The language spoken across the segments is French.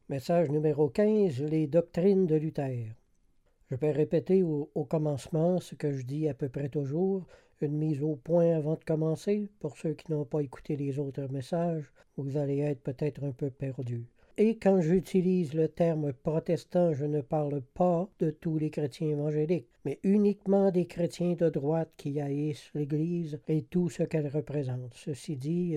Message numéro 15, les doctrines de Luther. Je vais répéter au commencement ce que je dis à peu près toujours, une mise au point avant de commencer, pour ceux qui n'ont pas écouté les autres messages, vous allez être peut-être un peu perdus. Et quand j'utilise le terme protestant, je ne parle pas de tous les chrétiens évangéliques, mais uniquement des chrétiens de droite qui haïssent l'Église et tout ce qu'elle représente. Ceci dit,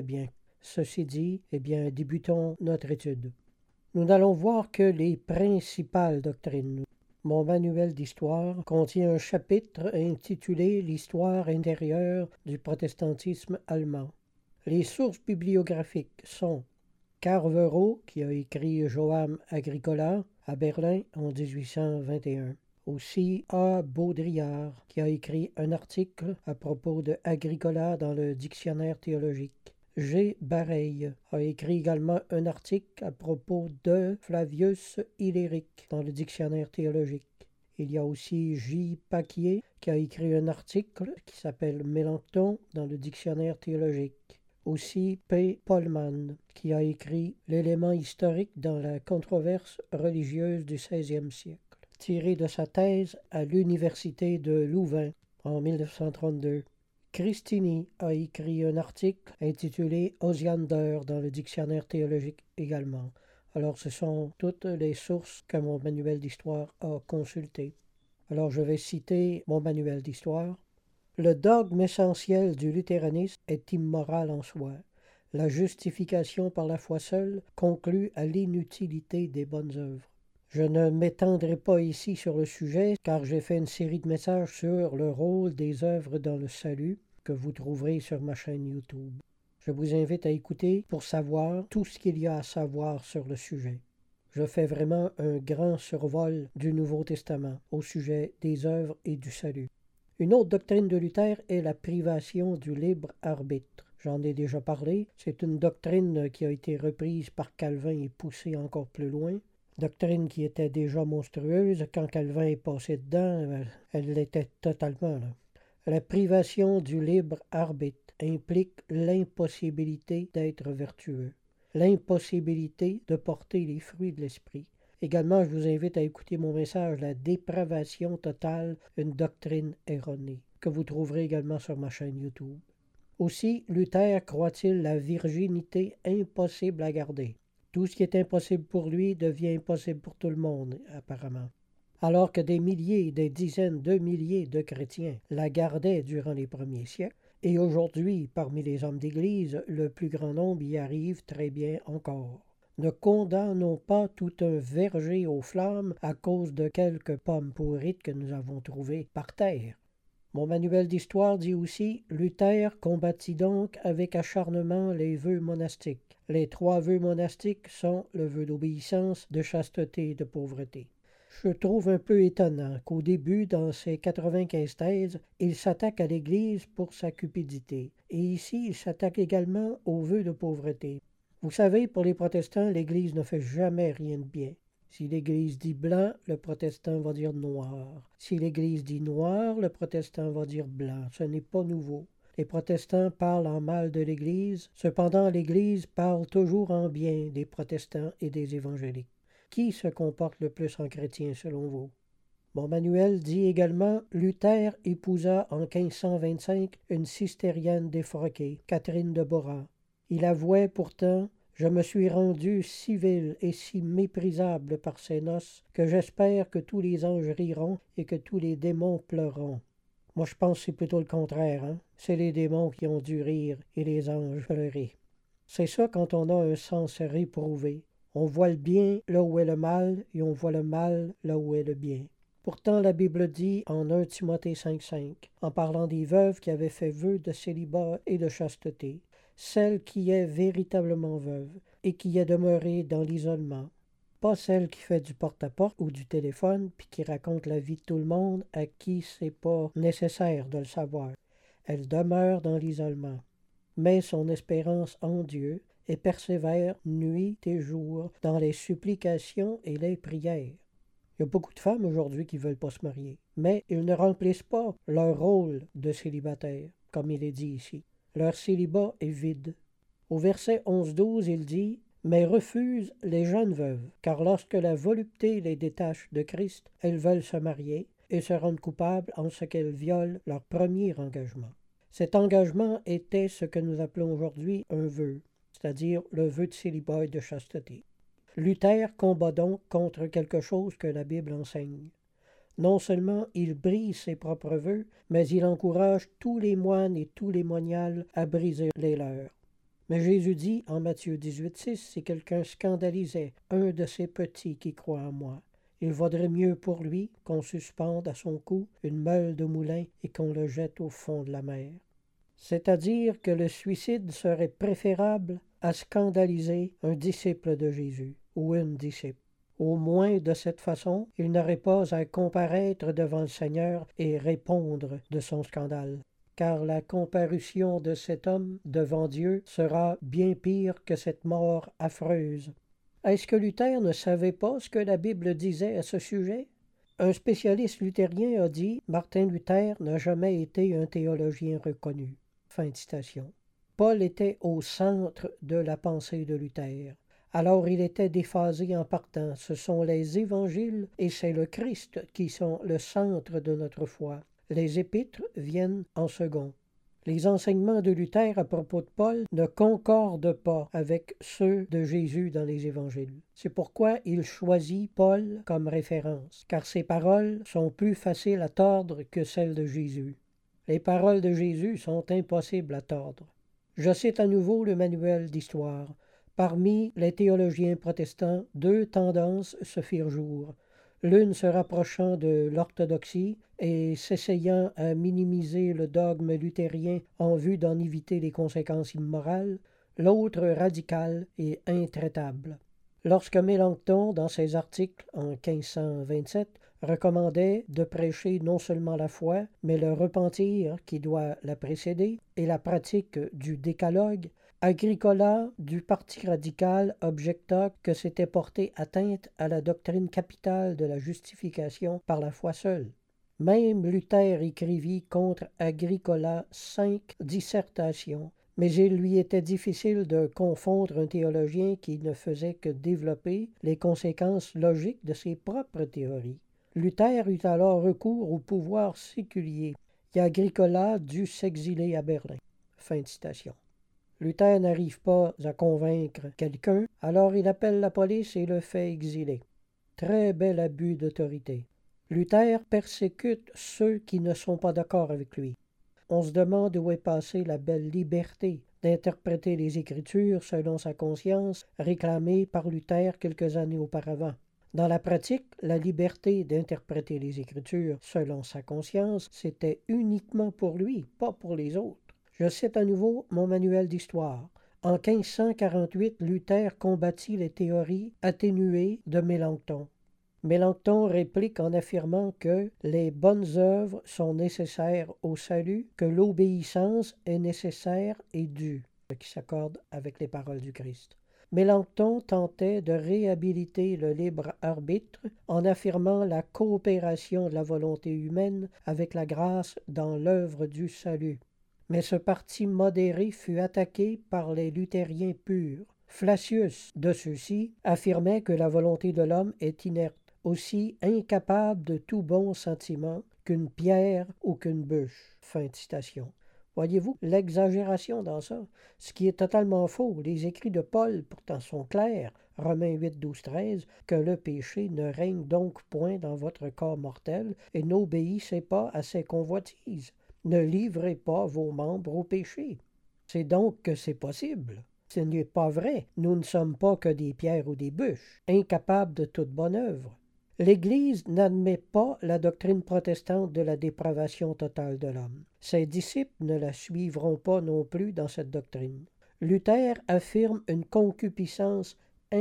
débutons notre étude. Nous n'allons voir que les principales doctrines. Mon manuel d'histoire contient un chapitre intitulé L'histoire intérieure du protestantisme allemand. Les sources bibliographiques sont Carvero, qui a écrit Joam Agricola à Berlin en 1821. Aussi A. Baudrillard, qui a écrit un article à propos de Agricola dans le Dictionnaire théologique. G. Bareil a écrit également un article à propos de Flavius Hilaric dans le Dictionnaire théologique. Il y a aussi J. Paquier qui a écrit un article qui s'appelle Mélenchon dans le Dictionnaire théologique. Aussi P. Pohlmann qui a écrit L'élément historique dans la controverse religieuse du XVIe siècle, tiré de sa thèse à l'Université de Louvain en 1932. Christini a écrit un article intitulé Osiander dans le Dictionnaire théologique également. Alors ce sont toutes les sources que mon manuel d'histoire a consultées. Alors je vais citer mon manuel d'histoire. Le dogme essentiel du luthéranisme est immoral en soi. La justification par la foi seule conclut à l'inutilité des bonnes œuvres. Je ne m'étendrai pas ici sur le sujet, car j'ai fait une série de messages sur le rôle des œuvres dans le salut, que vous trouverez sur ma chaîne YouTube. Je vous invite à écouter pour savoir tout ce qu'il y a à savoir sur le sujet. Je fais vraiment un grand survol du Nouveau Testament au sujet des œuvres et du salut. Une autre doctrine de Luther est la privation du libre arbitre. J'en ai déjà parlé. C'est une doctrine qui a été reprise par Calvin et poussée encore plus loin. Doctrine qui était déjà monstrueuse. Quand Calvin est passé dedans, elle l'était totalement. La privation du libre arbitre implique l'impossibilité d'être vertueux, l'impossibilité de porter les fruits de l'esprit. Également, je vous invite à écouter mon message « La dépravation totale, une doctrine erronée » que vous trouverez également sur ma chaîne YouTube. Aussi, Luther croit-il la virginité impossible à garder. Tout ce qui est impossible pour lui devient impossible pour tout le monde, apparemment. Alors que des milliers, des dizaines de milliers de chrétiens la gardaient durant les premiers siècles, et aujourd'hui, parmi les hommes d'Église, le plus grand nombre y arrive très bien encore. Ne condamnons pas tout un verger aux flammes à cause de quelques pommes pourrites que nous avons trouvées par terre. Mon manuel d'histoire dit aussi « Luther combattit donc avec acharnement les vœux monastiques. Les 3 vœux monastiques sont le vœu d'obéissance, de chasteté et de pauvreté. » Je trouve un peu étonnant qu'au début, dans ses 95 thèses, il s'attaque à l'Église pour sa cupidité. Et ici, il s'attaque également aux vœux de pauvreté. Vous savez, pour les protestants, l'Église ne fait jamais rien de bien. Si l'Église dit blanc, le protestant va dire noir. Si l'Église dit noir, le protestant va dire blanc. Ce n'est pas nouveau. Les protestants parlent en mal de l'Église. Cependant, l'Église parle toujours en bien des protestants et des évangéliques. Qui se comporte le plus en chrétien selon vous? Mon manuel dit également « Luther épousa en 1525 une cistérienne défroquée, Catherine de Bora. Il avouait pourtant « Je me suis rendu si vil et si méprisable par ces noces que j'espère que tous les anges riront et que tous les démons pleureront. » Moi je pense que c'est plutôt le contraire, hein? C'est les démons qui ont dû rire et les anges pleurer. C'est ça quand on a un sens réprouvé. On voit le bien là où est le mal et on voit le mal là où est le bien. Pourtant, la Bible dit en 1 Timothée 5,5, en parlant des veuves qui avaient fait vœu de célibat et de chasteté, celle qui est véritablement veuve et qui est demeurée dans l'isolement, pas celle qui fait du porte-à-porte ou du téléphone puis qui raconte la vie de tout le monde à qui c'est pas nécessaire de le savoir. Elle demeure dans l'isolement, met son espérance en Dieu et persévère nuit et jour dans les supplications et les prières. Il y a beaucoup de femmes aujourd'hui qui ne veulent pas se marier, mais ils ne remplissent pas leur rôle de célibataire, comme il est dit ici. Leur célibat est vide. Au verset 11-12, il dit « mais refusent les jeunes veuves, car lorsque la volupté les détache de Christ, elles veulent se marier et se rendent coupables en ce qu'elles violent leur premier engagement. Cet engagement était ce que nous appelons aujourd'hui un vœu, c'est-à-dire le vœu de célibat et de chasteté. Luther combat donc contre quelque chose que la Bible enseigne. Non seulement il brise ses propres vœux, mais il encourage tous les moines et tous les moniales à briser les leurs. Mais Jésus dit en Matthieu 18,6, si quelqu'un scandalisait un de ces petits qui croient en moi, il vaudrait mieux pour lui qu'on suspende à son cou une meule de moulin et qu'on le jette au fond de la mer. C'est-à-dire que le suicide serait préférable à scandaliser un disciple de Jésus ou une disciple. Au moins de cette façon, il n'aurait pas à comparaître devant le Seigneur et répondre de son scandale. Car la comparution de cet homme devant Dieu sera bien pire que cette mort affreuse. Est-ce que Luther ne savait pas ce que la Bible disait à ce sujet? Un spécialiste luthérien a dit « Martin Luther n'a jamais été un théologien reconnu. » Fin de citation. Paul était au centre de la pensée de Luther. Alors il était déphasé en partant. Ce sont les évangiles et c'est le Christ qui sont le centre de notre foi. Les épîtres viennent en second. Les enseignements de Luther à propos de Paul ne concordent pas avec ceux de Jésus dans les évangiles. C'est pourquoi il choisit Paul comme référence, car ses paroles sont plus faciles à tordre que celles de Jésus. Les paroles de Jésus sont impossibles à tordre. Je cite à nouveau le manuel d'histoire. Parmi les théologiens protestants, deux tendances se firent jour. L'une se rapprochant de l'orthodoxie et s'essayant à minimiser le dogme luthérien en vue d'en éviter les conséquences immorales, l'autre radicale et intraitable. Lorsque Mélenchon, dans ses articles en 1527, recommandait de prêcher non seulement la foi, mais le repentir qui doit la précéder et la pratique du décalogue, Agricola, du Parti radical, objecta que s'était porté atteinte à la doctrine capitale de la justification par la foi seule. Même Luther écrivit contre Agricola 5 dissertations, mais il lui était difficile de confondre un théologien qui ne faisait que développer les conséquences logiques de ses propres théories. Luther eut alors recours au pouvoir séculier, et Agricola dut s'exiler à Berlin. Fin de citation. Luther n'arrive pas à convaincre quelqu'un, alors il appelle la police et le fait exiler. Très bel abus d'autorité. Luther persécute ceux qui ne sont pas d'accord avec lui. On se demande où est passée la belle liberté d'interpréter les Écritures selon sa conscience, réclamée par Luther quelques années auparavant. Dans la pratique, la liberté d'interpréter les Écritures selon sa conscience, c'était uniquement pour lui, pas pour les autres. Je cite à nouveau mon manuel d'histoire. En 1548, Luther combattit les théories atténuées de Mélenchon. Mélenchon réplique en affirmant que les bonnes œuvres sont nécessaires au salut, que l'obéissance est nécessaire et due, ce qui s'accorde avec les paroles du Christ. Mélenchon tentait de réhabiliter le libre arbitre en affirmant la coopération de la volonté humaine avec la grâce dans l'œuvre du salut. Mais ce parti modéré fut attaqué par les luthériens purs. Flacius, de ceux-ci, affirmait que la volonté de l'homme est inerte, aussi incapable de tout bon sentiment qu'une pierre ou qu'une bûche. Fin de citation. Voyez-vous l'exagération dans ça, ce qui est totalement faux. Les écrits de Paul pourtant sont clairs. Romains 8, 12, 13, que le péché ne règne donc point dans votre corps mortel et n'obéissez pas à ses convoitises. Ne livrez pas vos membres au péché. C'est donc que c'est possible. Ce n'est pas vrai. Nous ne sommes pas que des pierres ou des bûches, incapables de toute bonne œuvre. L'Église n'admet pas la doctrine protestante de la dépravation totale de l'homme. Ses disciples ne la suivront pas non plus dans cette doctrine. Luther affirme une concupiscence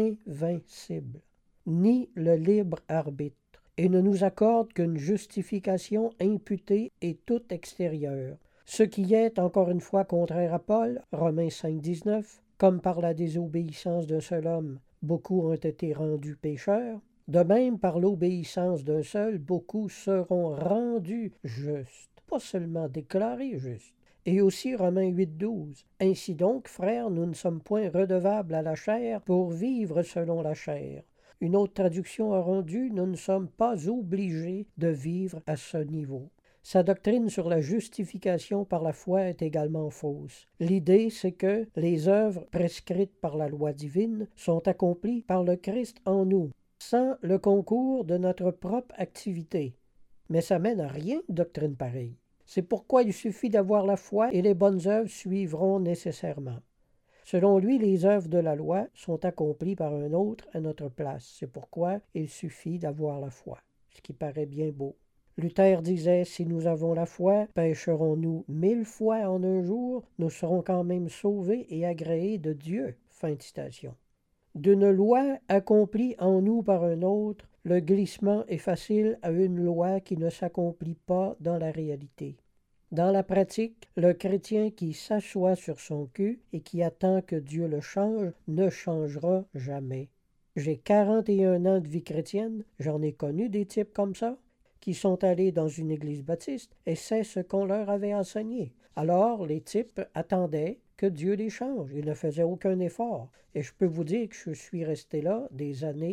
invincible, ni le libre arbitre, et ne nous accorde qu'une justification imputée et toute extérieure, ce qui est encore une fois contraire à Paul, Romains 5, 19, comme par la désobéissance d'un seul homme, beaucoup ont été rendus pécheurs, de même par l'obéissance d'un seul, beaucoup seront rendus justes, pas seulement déclarés justes. Et aussi Romains 8,12. Ainsi donc, frères, nous ne sommes point redevables à la chair pour vivre selon la chair. Une autre traduction a rendu, nous ne sommes pas obligés de vivre à ce niveau. Sa doctrine sur la justification par la foi est également fausse. L'idée, c'est que les œuvres prescrites par la loi divine sont accomplies par le Christ en nous, sans le concours de notre propre activité. Mais ça mène à rien, une doctrine pareille. C'est pourquoi il suffit d'avoir la foi et les bonnes œuvres suivront nécessairement. Selon lui, les œuvres de la loi sont accomplies par un autre à notre place. C'est pourquoi il suffit d'avoir la foi, ce qui paraît bien beau. Luther disait, si nous avons la foi, pécherons-nous 1000 fois en un jour, nous serons quand même sauvés et agréés de Dieu. Fin de citation. D'une loi accomplie en nous par un autre, le glissement est facile à une loi qui ne s'accomplit pas dans la réalité. Dans la pratique, le chrétien qui s'assoit sur son cul et qui attend que Dieu le change ne changera jamais. J'ai 41 ans de vie chrétienne, j'en ai connu des types comme ça, qui sont allés dans une église baptiste et c'est ce qu'on leur avait enseigné. Alors, les types attendaient que Dieu les change. Ils ne faisaient aucun effort. Et je peux vous dire que je suis resté là des années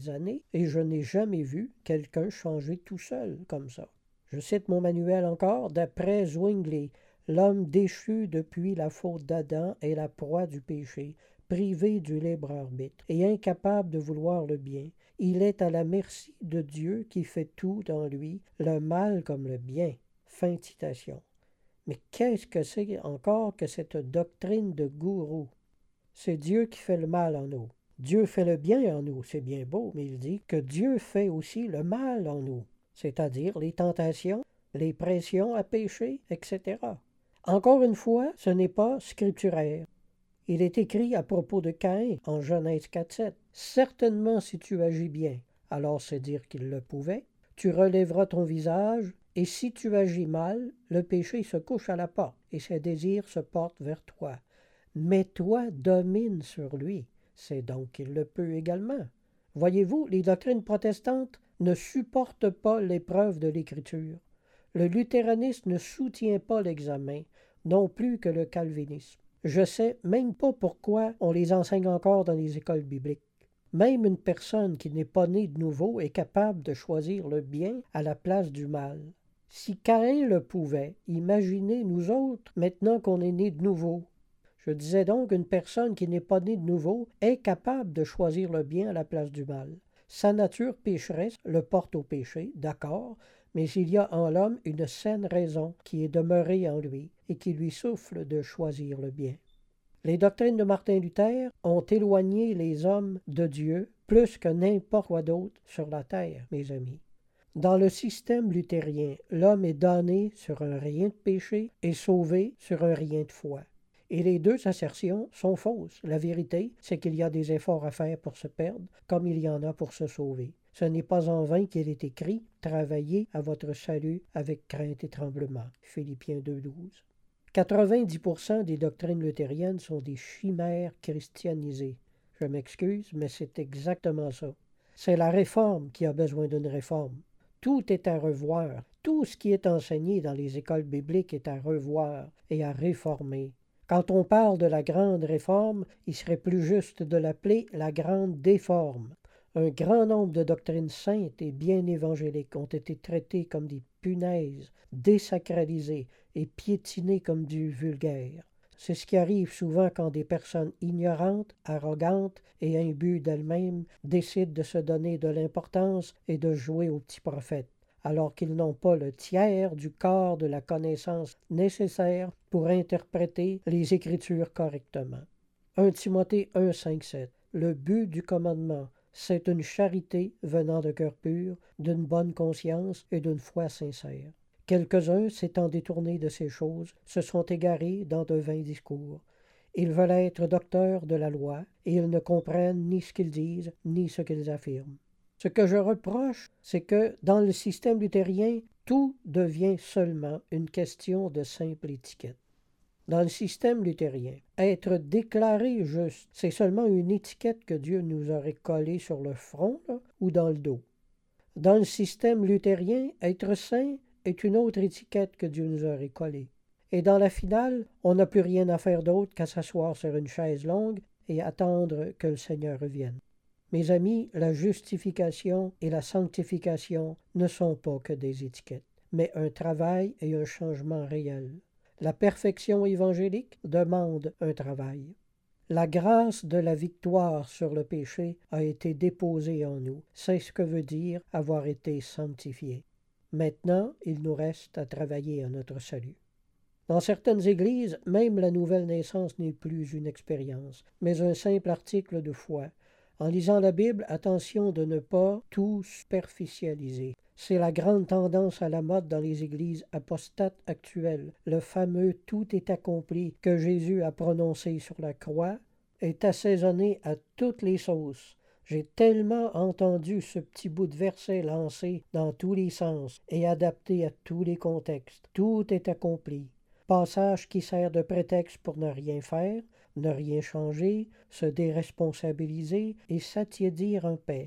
et je n'ai jamais vu quelqu'un changer tout seul comme ça. Je cite mon manuel encore, d'après Zwingli, l'homme déchu depuis la faute d'Adam est la proie du péché, privé du libre arbitre et incapable de vouloir le bien. Il est à la merci de Dieu qui fait tout dans lui, le mal comme le bien. Fin de citation. Mais qu'est-ce que c'est encore que cette doctrine de gourou? C'est Dieu qui fait le mal en nous. Dieu fait le bien en nous, c'est bien beau, mais il dit que Dieu fait aussi le mal en nous, c'est-à-dire les tentations, les pressions à pécher, etc. Encore une fois, ce n'est pas scripturaire. Il est écrit à propos de Caïn en Genèse 4,7. Certainement, si tu agis bien, alors c'est dire qu'il le pouvait, tu relèveras ton visage, et si tu agis mal, le péché se couche à la porte, et ses désirs se portent vers toi. Mais toi domine sur lui, c'est donc qu'il le peut également. Voyez-vous, les doctrines protestantes ne supportent pas l'épreuve de l'Écriture. Le luthéranisme ne soutient pas l'examen, non plus que le calvinisme. Je sais même pas pourquoi on les enseigne encore dans les écoles bibliques. Même une personne qui n'est pas née de nouveau est capable de choisir le bien à la place du mal. Si Caïn le pouvait, imaginez nous autres maintenant qu'on est né de nouveau. Je disais donc une personne qui n'est pas née de nouveau est capable de choisir le bien à la place du mal. Sa nature pécheresse le porte au péché, d'accord, mais il y a en l'homme une saine raison qui est demeurée en lui et qui lui souffle de choisir le bien. Les doctrines de Martin Luther ont éloigné les hommes de Dieu plus que n'importe quoi d'autre sur la terre, mes amis. Dans le système luthérien, l'homme est damné sur un rien de péché et sauvé sur un rien de foi. Et les deux assertions sont fausses. La vérité, c'est qu'il y a des efforts à faire pour se perdre, comme il y en a pour se sauver. Ce n'est pas en vain qu'il est écrit « Travaillez à votre salut avec crainte et tremblement » Philippiens 2,12. 90% des doctrines luthériennes sont des chimères christianisées. Je m'excuse, mais c'est exactement ça. C'est la réforme qui a besoin d'une réforme. Tout est à revoir. Tout ce qui est enseigné dans les écoles bibliques est à revoir et à réformer. Quand on parle de la grande réforme, il serait plus juste de l'appeler la grande déforme. Un grand nombre de doctrines saintes et bien évangéliques ont été traitées comme des punaises, désacralisées et piétinées comme du vulgaire. C'est ce qui arrive souvent quand des personnes ignorantes, arrogantes et imbues d'elles-mêmes décident de se donner de l'importance et de jouer au petit prophète, alors qu'ils n'ont pas le tiers du corps de la connaissance nécessaire pour interpréter les Écritures correctement. 1 Timothée 1, 5, 7. Le but du commandement, c'est une charité venant de cœur pur, d'une bonne conscience et d'une foi sincère. Quelques-uns, s'étant détournés de ces choses, se sont égarés dans de vains discours. Ils veulent être docteurs de la loi, et ils ne comprennent ni ce qu'ils disent, ni ce qu'ils affirment. Ce que je reproche, c'est que, dans le système luthérien, tout devient seulement une question de simple étiquette. Dans le système luthérien, être déclaré juste, c'est seulement une étiquette que Dieu nous aurait collée sur le front ou dans le dos. Dans le système luthérien, être saint est une autre étiquette que Dieu nous aurait collée. Et dans la finale, on n'a plus rien à faire d'autre qu'à s'asseoir sur une chaise longue et attendre que le Seigneur revienne. Mes amis, la justification et la sanctification ne sont pas que des étiquettes, mais un travail et un changement réel. La perfection évangélique demande un travail. La grâce de la victoire sur le péché a été déposée en nous. C'est ce que veut dire avoir été sanctifié. Maintenant, il nous reste à travailler à notre salut. Dans certaines églises, même la nouvelle naissance n'est plus une expérience, mais un simple article de foi. En lisant la Bible, attention de ne pas tout superficialiser. C'est la grande tendance à la mode dans les églises apostates actuelles. Le fameux « tout est accompli » que Jésus a prononcé sur la croix est assaisonné à toutes les sauces. J'ai tellement entendu ce petit bout de verset lancé dans tous les sens et adapté à tous les contextes. Tout est accompli. Passage qui sert de prétexte pour ne rien faire, ne rien changer, se déresponsabiliser et s'attiédir en paix.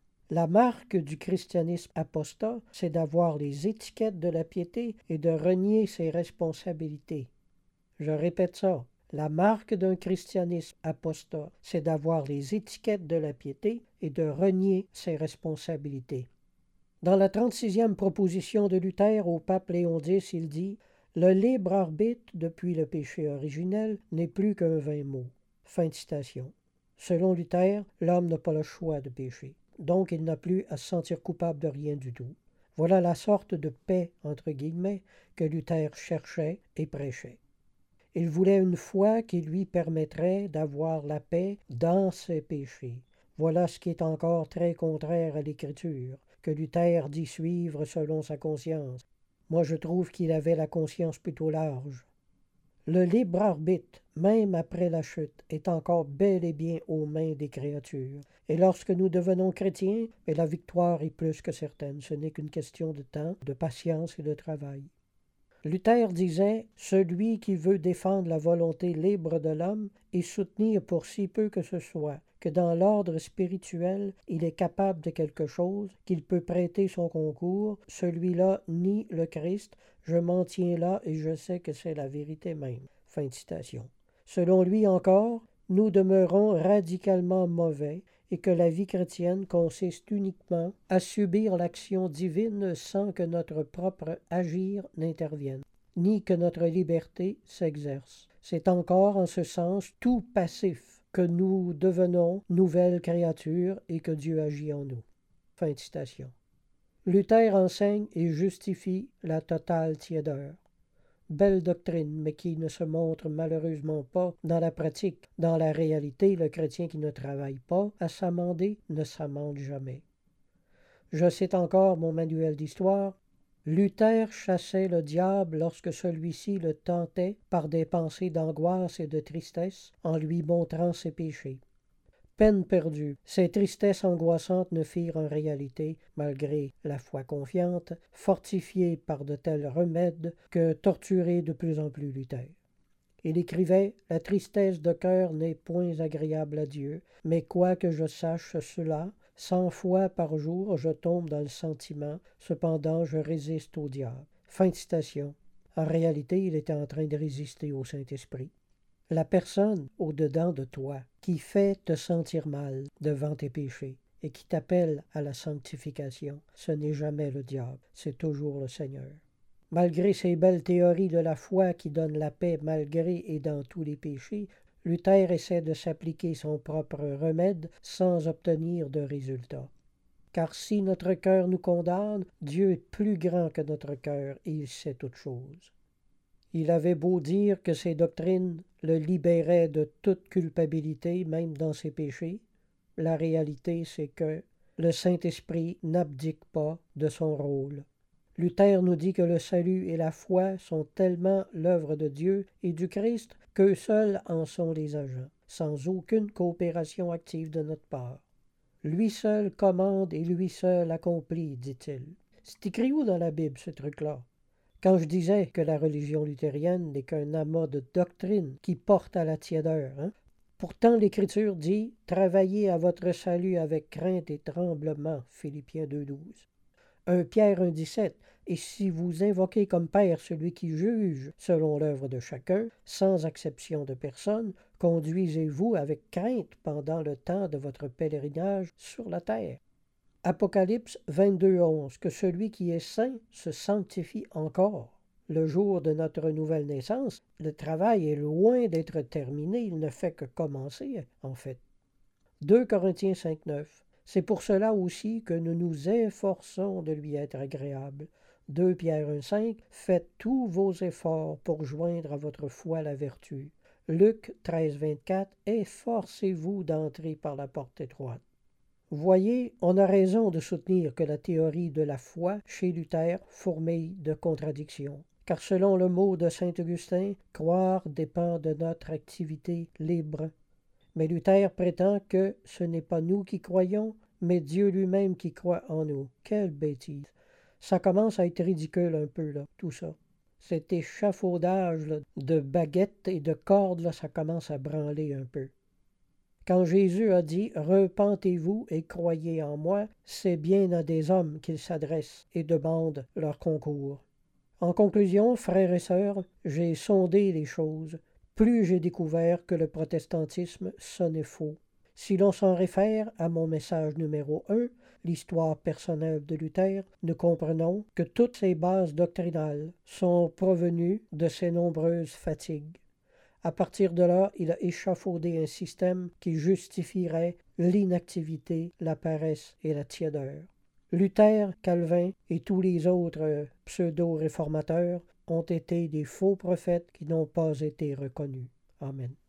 La marque du christianisme apostat, c'est d'avoir les étiquettes de la piété et de renier ses responsabilités. Je répète ça. La marque d'un christianisme apostat, c'est d'avoir les étiquettes de la piété et de renier ses responsabilités. Dans la 36e proposition de Luther au pape Léon X, il dit « Le libre arbitre, depuis le péché originel, n'est plus qu'un vain mot. » Fin de citation. Selon Luther, l'homme n'a pas le choix de pécher. Donc il n'a plus à se sentir coupable de rien du tout. Voilà la sorte de paix, entre guillemets, que Luther cherchait et prêchait. Il voulait une foi qui lui permettrait d'avoir la paix dans ses péchés. Voilà ce qui est encore très contraire à l'Écriture, que Luther dit suivre selon sa conscience. Moi, je trouve qu'il avait la conscience plutôt large. Le libre arbitre, même après la chute, est encore bel et bien aux mains des créatures. Et lorsque nous devenons chrétiens, la victoire est plus que certaine. Ce n'est qu'une question de temps, de patience et de travail. Luther disait « Celui qui veut défendre la volonté libre de l'homme et soutenir pour si peu que ce soit que dans l'ordre spirituel il est capable de quelque chose, qu'il peut prêter son concours, celui-là nie le Christ, je m'en tiens là et je sais que c'est la vérité même. » Fin de citation. Selon lui encore, nous demeurons radicalement mauvais et que la vie chrétienne consiste uniquement à subir l'action divine sans que notre propre agir n'intervienne, ni que notre liberté s'exerce. C'est encore en ce sens tout passif que nous devenons nouvelles créatures et que Dieu agit en nous. Fin de citation. Luther enseigne et justifie la totale tiédeur. Belle doctrine, mais qui ne se montre malheureusement pas dans la pratique. Dans la réalité, le chrétien qui ne travaille pas à s'amender ne s'amende jamais. Je cite encore mon manuel d'histoire. Luther chassait le diable lorsque celui-ci le tentait par des pensées d'angoisse et de tristesse en lui montrant ses péchés. Peine perdue. Ces tristesses angoissantes ne firent en réalité, malgré la foi confiante, fortifiée par de tels remèdes, que torturer de plus en plus Luther. Il écrivait « La tristesse de cœur n'est point agréable à Dieu, mais quoique je sache cela, 100 fois par jour je tombe dans le sentiment, cependant je résiste au diable. » Fin de citation. En réalité, il était en train de résister au Saint-Esprit. La personne au-dedans de toi qui fait te sentir mal devant tes péchés et qui t'appelle à la sanctification, ce n'est jamais le diable, c'est toujours le Seigneur. Malgré ces belles théories de la foi qui donnent la paix malgré et dans tous les péchés, Luther essaie de s'appliquer son propre remède sans obtenir de résultat. Car si notre cœur nous condamne, Dieu est plus grand que notre cœur et il sait toutes choses. Il avait beau dire que ses doctrines le libéraient de toute culpabilité, même dans ses péchés, la réalité c'est que le Saint-Esprit n'abdique pas de son rôle. Luther nous dit que le salut et la foi sont tellement l'œuvre de Dieu et du Christ qu'eux seuls en sont les agents, sans aucune coopération active de notre part. Lui seul commande et lui seul accomplit, dit-il. C'est écrit où dans la Bible, ce truc-là? Quand je disais que la religion luthérienne n'est qu'un amas de doctrines qui porte à la tiédeur, Pourtant l'Écriture dit « Travaillez à votre salut avec crainte et tremblement » Philippiens 2,12. 1 Pierre 1,17. Et si vous invoquez comme Père celui qui juge selon l'œuvre de chacun, sans acception de personne, conduisez-vous avec crainte pendant le temps de votre pèlerinage sur la terre. Apocalypse 22,11. Que celui qui est saint se sanctifie encore. Le jour de notre nouvelle naissance, le travail est loin d'être terminé, il ne fait que commencer, en fait. 2 Corinthiens 5,9. C'est pour cela aussi que nous nous efforçons de lui être agréable. 2 Pierre 1,5. Faites tous vos efforts pour joindre à votre foi la vertu. Luc 13,24. Efforcez-vous d'entrer par la porte étroite. Voyez, on a raison de soutenir que la théorie de la foi chez Luther fourmille de contradictions. Car selon le mot de saint Augustin, croire dépend de notre activité libre. Mais Luther prétend que ce n'est pas nous qui croyons, mais Dieu lui-même qui croit en nous. Quelle bêtise! Ça commence à être ridicule un peu, là, tout ça. Cet échafaudage là, de baguettes et de cordes, là, ça commence à branler un peu. Quand Jésus a dit « Repentez-vous et croyez en moi », c'est bien à des hommes qu'il s'adresse et demande leur concours. En conclusion, frères et sœurs, j'ai sondé les choses. Plus j'ai découvert que le protestantisme sonnait faux. Si l'on s'en réfère à mon message numéro 1, l'histoire personnelle de Luther, nous comprenons que toutes ces bases doctrinales sont provenues de ses nombreuses fatigues. À partir de là, il a échafaudé un système qui justifierait l'inactivité, la paresse et la tiédeur. Luther, Calvin et tous les autres pseudo-réformateurs ont été des faux prophètes qui n'ont pas été reconnus. Amen.